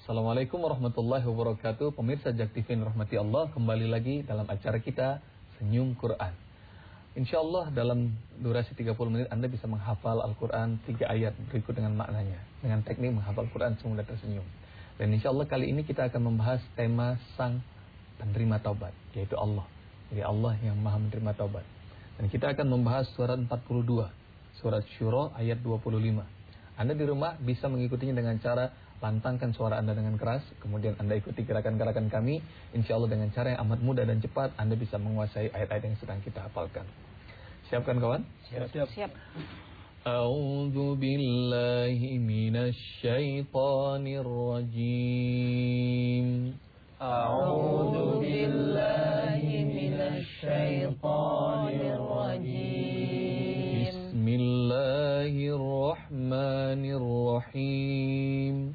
Assalamualaikum warahmatullahi wabarakatuh. Pemirsa Jak TV yang rahmati Allah, kembali lagi dalam acara kita Senyum Quran. InsyaAllah dalam durasi 30 menit Anda bisa menghafal Al-Quran 3 ayat berikut dengan maknanya, dengan teknik menghafal Al-Quran semudah tersenyum. Dan InsyaAllah kali ini kita akan membahas tema sang penerima taubat, yaitu Allah. Jadi Allah yang maha menerima taubat. Dan kita akan membahas surat 42, surat Syura ayat 25. Anda di rumah bisa mengikutinya dengan cara lantangkan suara Anda dengan keras, kemudian Anda ikuti gerakan-gerakan kami. InsyaAllah dengan cara yang amat mudah dan cepat Anda bisa menguasai ayat-ayat yang sedang kita hafalkan. Siapkan kawan? Siap. A'udzu billahi minasy syaithanir rajim. A'udzu billahi minasy syaithanir rajim. Bismillahirrahmanirrahim.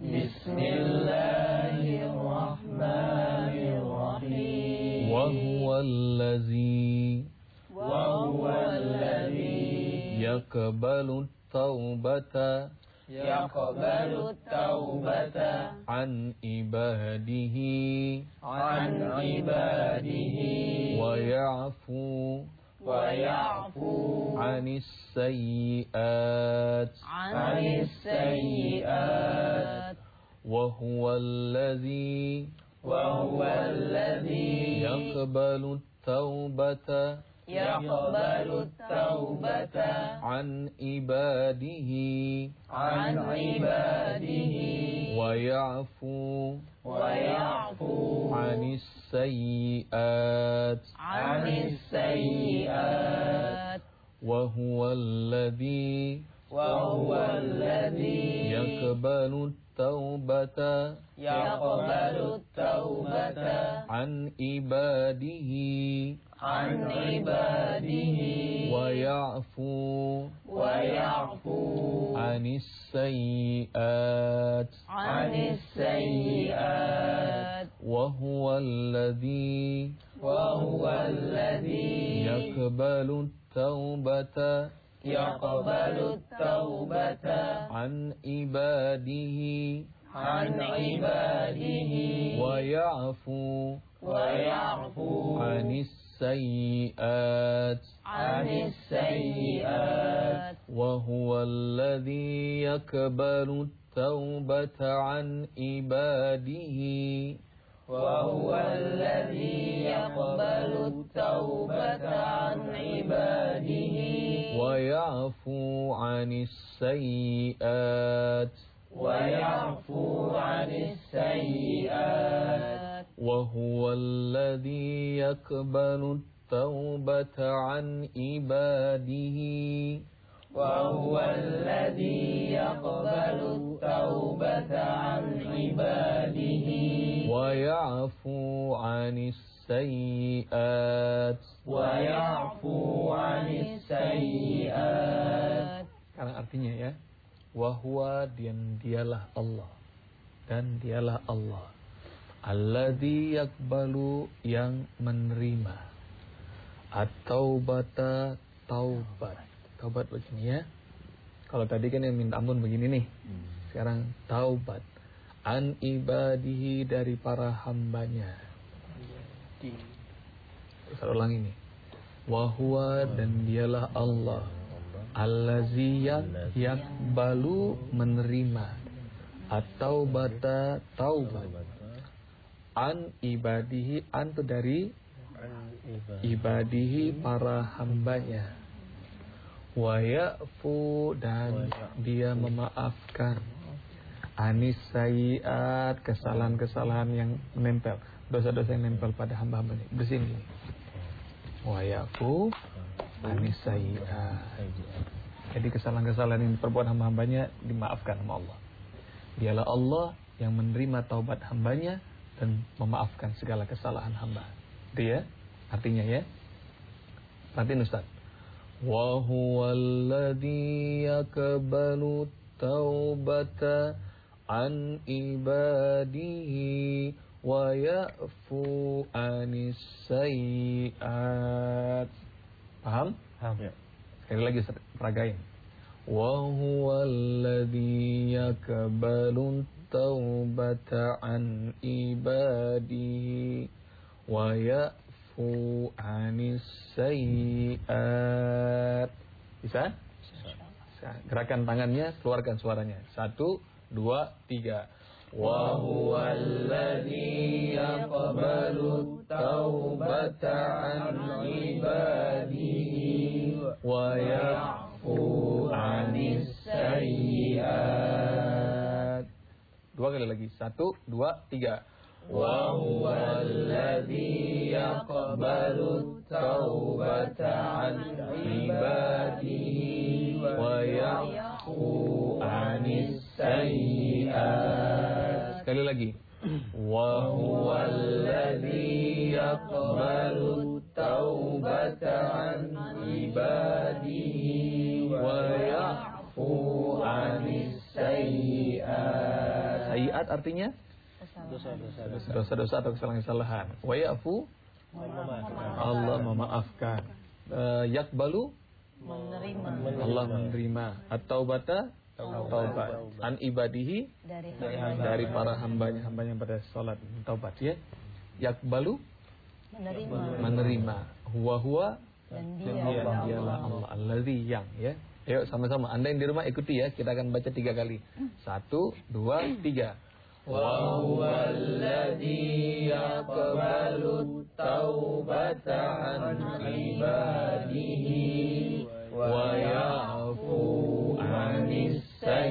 Bismillahirrahmanirrahim. Wa huwallazi yaqbalu taubata an ibadihi wa ya'fu anis sayyi'at wa huwallazi yaqbalu taubata an ibadihi wa ya'fu anis sayyi'at wa huwallazi yaqbalu taubata an ibadihi wa ya'fu anis sayyi'at wa huwallazi yaqbalu taubata an ibadihi wa ya'fu anis sayyi'at wa huwallazi yaqbalu taubata an ibadihi wa ya'fu anis sayyi'at wa huwallazi yaqbalu taubata an ibadihi wa ya'fu anis sayyi'at. Sekarang artinya ya. Wa huwa, dialah Allah, dan dialah Allah alladzi yaqbalu, yang menerima, at-taubata, taubat begini ya. Kalau tadi kan yang minta ampun begini nih, sekarang taubat an ibadihi, dari para hambanya. Saya ulang ini. Wa huwa, dan dialah Allah allazi yaqbalu, menerima, at-taubata, taubat an ibadihi, an itu dari ibadihi, para hambanya, wa ya'fu, dan dia memaafkan, anis sayyi'at, kesalahan-kesalahan yang menempel, dosa-dosa yang menempel pada hamba-hambanya, bersihin ini. Wa ya'fu anis sayyi'at. Jadi kesalahan-kesalahan yang diperbuat hamba-hambanya dimaafkan sama Allah. Dialah Allah yang menerima taubat hambanya dan memaafkan segala kesalahan hamba. Itu ya artinya ya. Perhatiin Ustaz. Wa huwallazi yaqbalu taubata an ibadihi wa ya'fu anis sayyi'at. Paham? Paham ya. Sekali lagi peragain. Wa huwallazi yaqbalu التوبة عن عباده ويعفو عن السيئات. Bisa? Gerakan tangannya, keluarkan suaranya. 1, 2, 3. Wa huwal ladzi yaqbalu taubata an ibadihi wa ya'fu 'anis sayyi'at. 2 kali lagi. 1, 2, 3. Wa huwal ladzi yaqbalu taubata an ibadihi wa ya'fu 'anis sayyi'at. Sekali lagi. Wa huwal ladzi yaqbalu taubata an ibadihi wa ya'fu 'anis sayyi'at. Sayyi'at artinya dosa-dosa atau kesalahan-kesalahan. Wa ya'fu, Allah memaafkan. Yaqbalu, Allah menerima. At-taubata, taubat. An ibadihi, dari para hambanya pada salat taubat, ya. Yaqbalu, menerima. Huwa dan dialah Allah. Alladzi, yang, ya. Ayo sama-sama, Anda yang di rumah ikuti ya. Kita akan baca 3 kali. 1, 2, 3. Wa huwal ladzi yaqbalu taubata an ibadihi wa ya'fu 'anis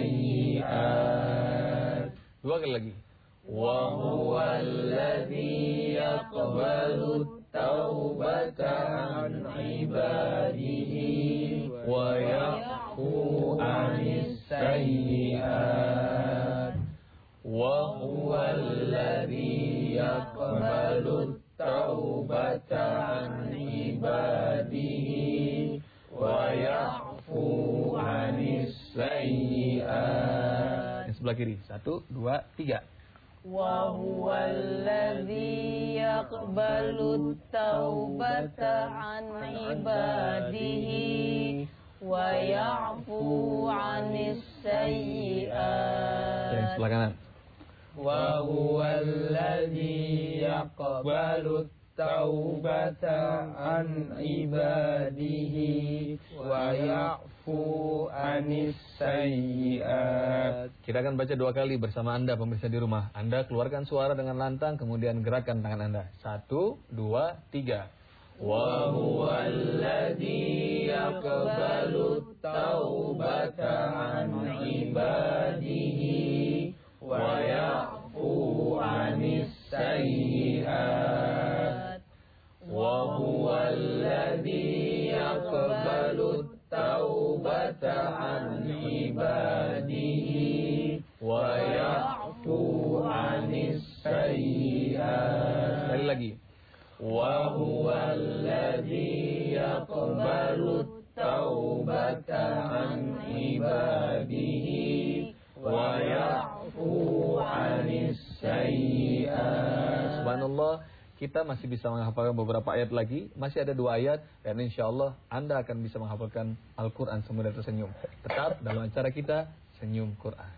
sayyi'at. 2 kali lagi. Wa huwal ladzi yaqbalu taubata an ibadihi wa ya'fu 'anis sayyi'at. Wa huwal ladzi yaqbalu taubata an ibadihi wa ya'fu 'anis sayyi'at. Yang sebelah kiri. 1, 2, 3. Wa huwal ladzi yaqbalu taubata an ibadihi wa ya'fu 'anis sayyi'at. Yang sebelah kanan. Wa huwal ladzi yaqbalu taubata an ibadihi wa ya'fu 'anis sayyi'at. Kita akan baca 2 kali bersama Anda pemirsa di rumah. Anda keluarkan suara dengan lantang, kemudian gerakan tangan Anda. 1, 2, 3. Wa huwal ladzi yaqbalu taubata an ibadihi wa ya'fu 'anis sayyi'at. Wa huwal ladzi yaqbalu taubata an ibadihi wa ya'fu 'anis sayyi'at. Sekali lagi. Wa huwal ladzi yaqbalu taubata an ibadihi wa ya'fu 'anis sayyi'at. Subhanallah, kita masih bisa menghafalkan beberapa ayat lagi. Masih ada 2 ayat dan insyaallah Anda akan bisa menghafalkan Al-Quran semudah tersenyum. Tetap dalam acara kita Senyum Quran.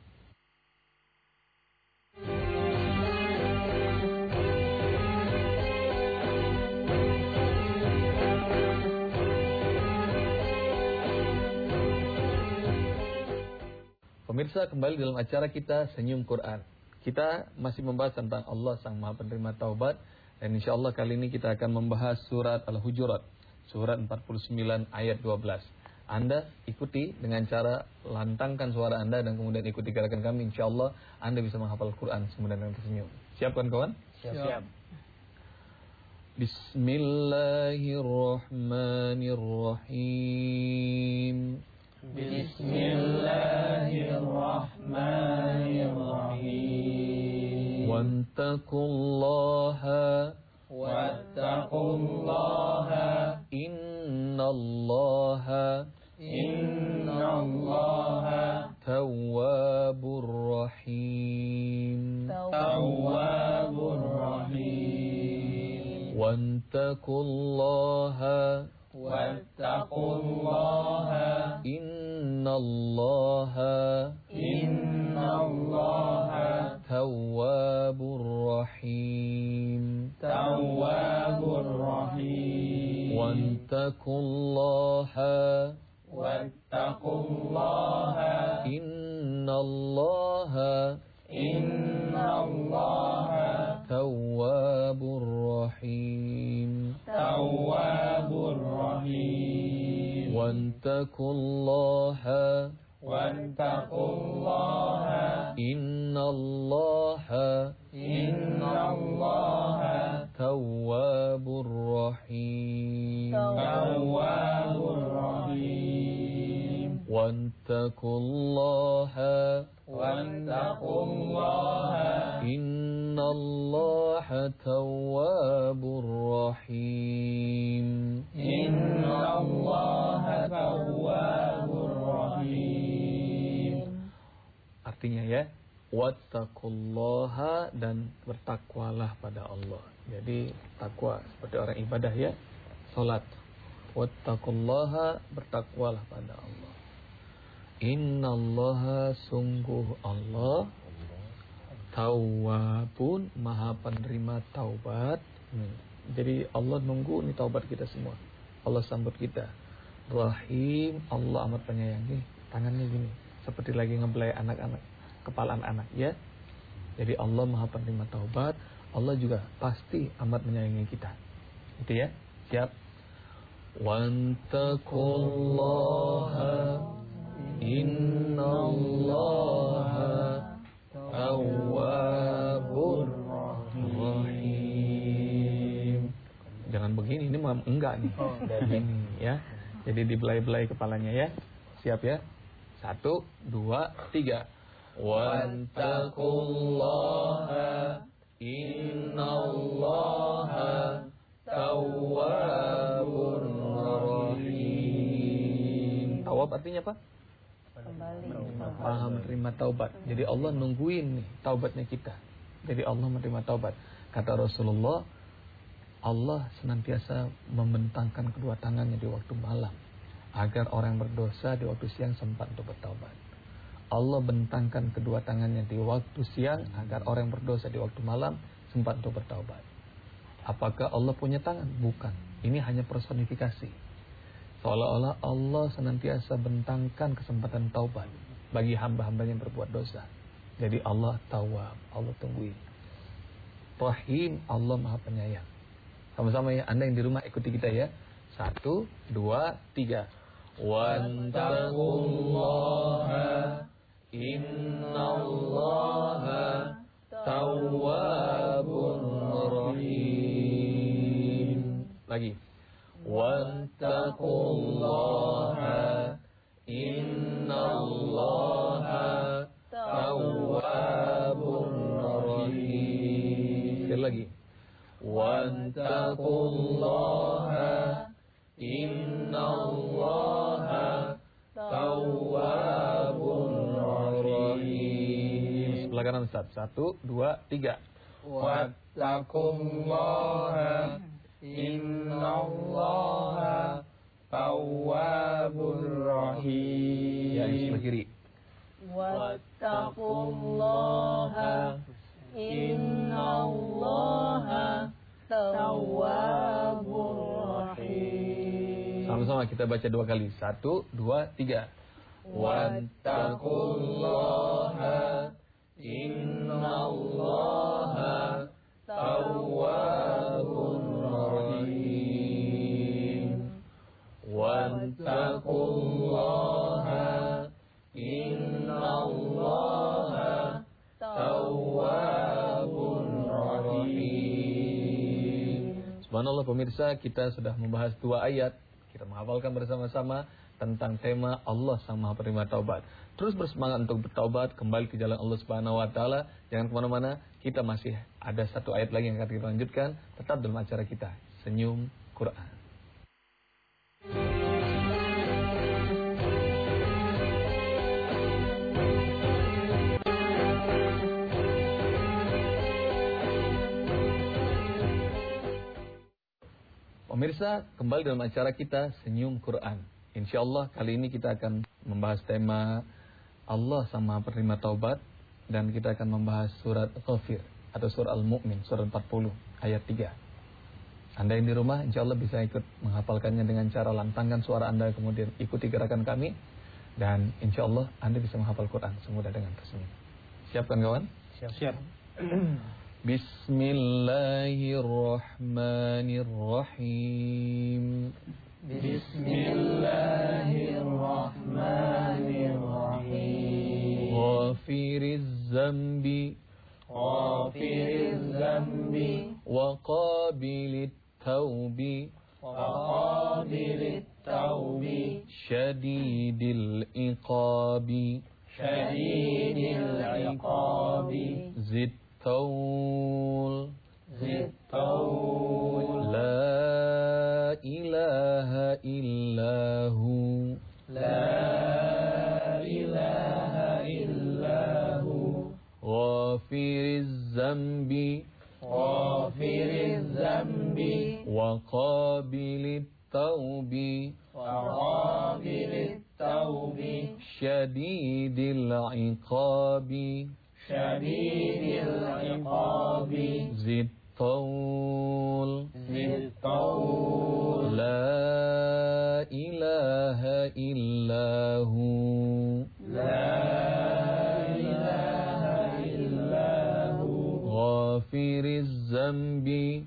Pemirsa, kembali dalam acara kita Senyum Quran. Kita masih membahas tentang Allah Sang Maha Penerima Taubat. Dan insyaAllah kali ini kita akan membahas surat Al-Hujurat. Surat 49 ayat 12. Anda ikuti dengan cara lantangkan suara Anda dan kemudian ikuti gerakan kami. InsyaAllah Anda bisa menghafal Quran semudah dan tersenyum. Siap kawan-kawan? Siap. Bismillahirrahmanirrahim. Bismillahirrahmanirrahim. Wattaqullaha innallaha tawwabur rahim. Wattaqullaha innallaha wattaqullaha innallaha tawwabur rahim wattaqullaha innallaha tawwabur rahim wattaqullaha innallaha tawwabur rahim artinya ya, wattaqullaha dan bertakwalah pada Allah. Jadi takwa seperti orang ibadah ya, salat. Wattaqullaha, bertakwalah pada Allah. Innallaha, sungguh Allah, tawwabun, maha penerima taubat. Jadi Allah nunggu nih taubat kita semua. Allah sambut kita. Rahim, Allah amat penyayang. Nih tangannya gini, seperti lagi ngebelai anak-anak, kepala anak-anak ya. Jadi Allah maha penerima taubat. Allah juga pasti amat menyayangi kita. Itu ya. Siap. Wattaqullaha innallaha tawwabur rahim. Jangan begini, ini mah enggak nih. Begini ya. Jadi dibelai-belai kepalanya ya. Siap ya. 1, 2, 3. Wattaqullaha innallaha tawwabur rahim. Tawab artinya apa? Maha menerima taubat. Jadi Allah nungguin nih taubatnya kita. Jadi Allah menerima taubat. Kata Rasulullah, Allah senantiasa membentangkan kedua tangannya di waktu malam agar orang berdosa di waktu siang sempat untuk bertaubat. Allah bentangkan kedua tangannya di waktu siang agar orang berdosa di waktu malam sempat untuk bertaubat. Apakah Allah punya tangan? Bukan. Ini hanya personifikasi. Seolah-olah Allah senantiasa bentangkan kesempatan taubat bagi hamba-hambanya yang berbuat dosa. Jadi Allah tawwab, Allah tungguin. Rahim, Allah maha penyayang. Sama-sama ya, Anda yang di rumah ikuti kita ya. 1, 2, 3. Wattaqullaha innallaha tawwabur rahim. Lagi. Wattaqullaha innallaha tawwabur rahim. Sekali lagi. Wattaqullaha innallaha tawwabur rahim. Sebelah kanan Ustaz. 1, 2, 3. Wattaqullaha innallaha tawwabur rahim. Ya, sebelah kiri. Wattaqullaha innallaha tawwabur rahim. Sama-sama kita baca 2 kali. 1, 2, 3. Wattaqullaha innallaha tawwabur rahim. Wattaqullaha innallaha tawwabur rahim. Subhanallah pemirsa, kita sudah membahas 2 ayat. Kita menghafalkan bersama-sama tentang tema Allah Sang Maha Penerima Taubat. Terus bersemangat untuk bertaubat, kembali ke jalan Allah Subhanahu wa taala. Jangan kemana-mana, kita masih ada 1 ayat lagi yang akan kita lanjutkan. Tetap dalam acara kita, Senyum Quran. Pemirsa, kembali dalam acara kita Senyum Quran. InsyaAllah kali ini kita akan membahas tema Allah Sang Maha Penerima Taubat. Dan kita akan membahas surat Ghafir atau surat Al-Mu'min, surat 40 ayat 3. Anda yang di rumah insya Allah bisa ikut menghafalkannya dengan cara lantangkan suara Anda, kemudian ikuti gerakan kami, dan insya Allah Anda bisa menghafal Quran semudah dengan tersenyum. Siap kan kawan? Siap. Bismillahirrahmanirrahim. Bismillahirrahmanirrahim. Ghafiriz zambi wa qabilit taubi syadidil iqabi zid taul la ilaha illahu ghafiriz zambi wa qabilit taubi syadidil iqabi zid taul la ilaha illahu ghafiriz zambi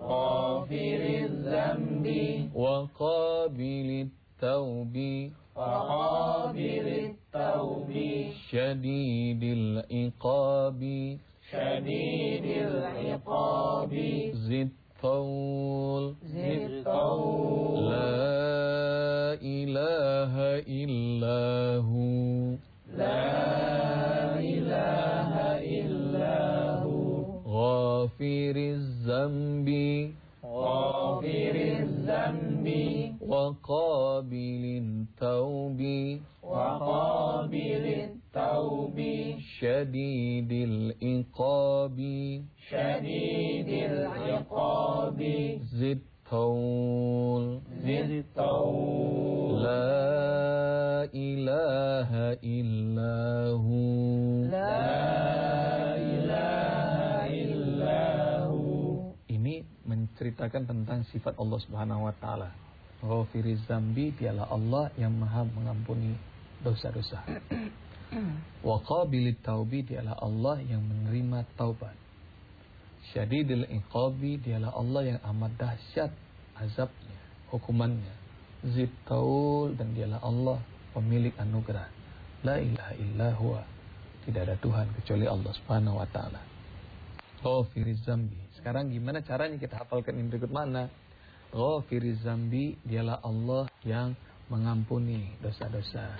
wa qabilit taubi syadidil iqabi zid taul la ilaha illahu ghafiriz zambi wa qabilit taubi syadidil iqabi zid taul la ilaha illahu ini menceritakan tentang sifat Allah Subhanahu wa taala. Ghafiriz zambi, dialah Allah yang Maha mengampuni dosa-dosa. Wa qabilit taubi, dialah Allah yang menerima taubat. Syadidil iqabi, dialah Allah yang amat dahsyat azabnya, hukumannya. Zid taul, dan dialah Allah pemilik anugerah. La ilaha illa huwa, tidak ada Tuhan kecuali Allah Subhanahu wa taala. Ghafiriz zambi. Sekarang gimana caranya kita hafalkan ini berikut mana? Ghafiriz zambi, dialah Allah yang mengampuni dosa-dosa.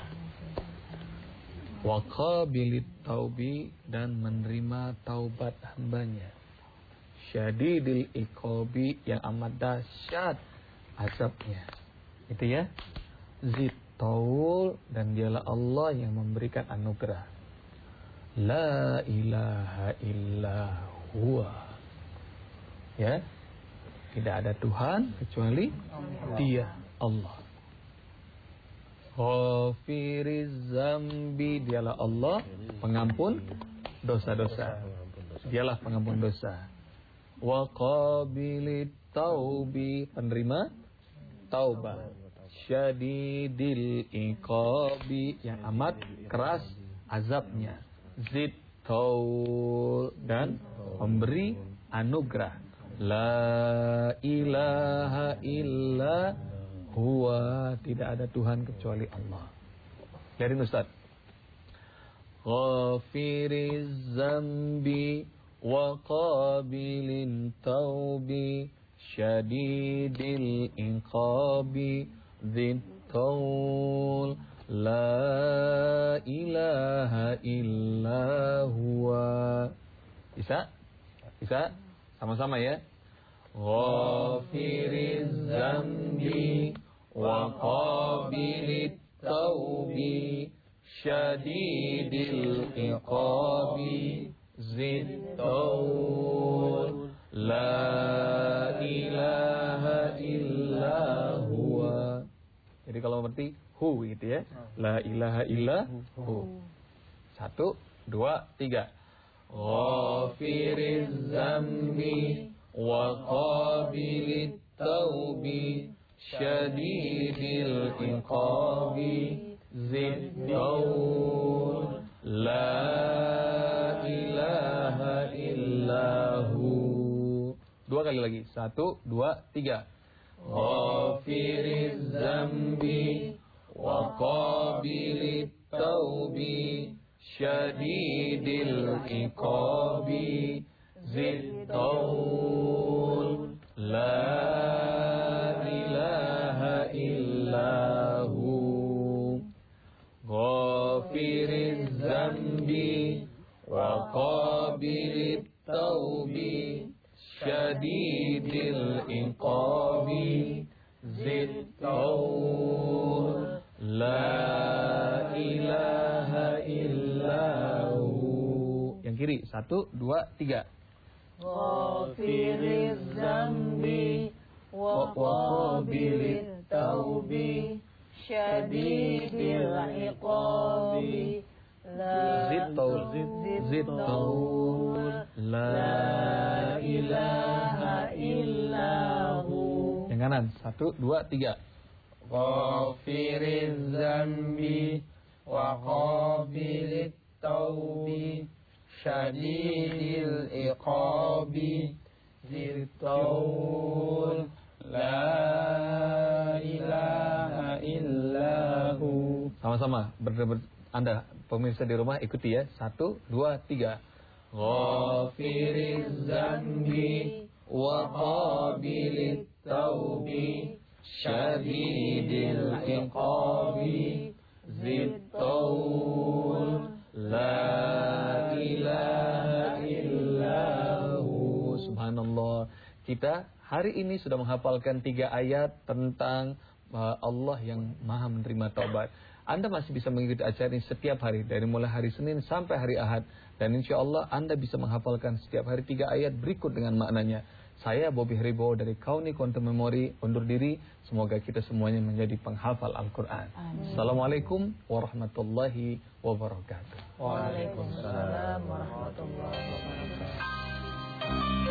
Wa qabilit taubi, dan menerima taubat hambanya. Syadidil iqabi, yang amat dahsyat azabnya. Itu ya. Zid taul, dan dialah Allah yang memberikan anugerah. La ilaha illa huwa. Ya, tidak ada Tuhan kecuali Dia, Allah. Ghafiriz zambi, dialah Allah pengampun dosa-dosa. Dialah pengampun dosa. Wa qabilit taubi, penerima taubat. Syadidil iqabi, yang amat keras azabnya. Zid taul, dan memberi anugerah. La ilaha illa huwa, tidak ada Tuhan kecuali Allah. Lihatin Ustaz. Ghafiriz zambi wa qabilin taubi syadidil iqabi dzit taul la ilaha illa huwa. Bisa? Bisa? Sama-sama ya. Ghafiriz zambi wa qabilit taubi syadidil iqabi dzit taul la ilaha illa huwa. Jadi kalau berarti hu gitu ya. La ilaha illa hu. 1, 2, 3. Ghafiriz zambi وقابل التوب شديد العقاب ذي الطول لا إله إلا هو. Dua kali lagi. 1, 2, 3. Ghafiriz zambi wa qabilit taubi syadidil iqabi zid taul la ilaha illahu. Ghafiriz zambi wa qabilit taubi syadidil iqabi zid taul la ilaha illahu. Yang kiri. 1, 2, 3. Ghafiriz zambi wa qabilit taubi syadidil iqabi zid taul la ilaha illahu. Yang kanan. 1, 2, 3. Ghafiriz zambi wa qabilit taubi syadidil iqabi zid taul la ilaha illahu. Sama-sama. Anda pemirsa di rumah ikuti ya. 1, 2, 3. Ghafiriz zambi wa qabilit taubi syadidil iqabi zid taul la ilaha illahu. Subhanallah. Kita hari ini sudah menghafalkan 3 ayat tentang Allah yang Maha menerima taubat. Anda masih bisa mengikuti acara ini setiap hari dari mulai hari Senin sampai hari Ahad, dan insya Allah Anda bisa menghafalkan setiap hari 3 ayat berikut dengan maknanya. Saya Bobby Haribo dari Kauni Quantum Memory undur diri. Semoga kita semuanya menjadi penghafal Al-Quran. Assalamualaikum warahmatullahi wabarakatuh. Waalaikumsalam warahmatullahi wabarakatuh.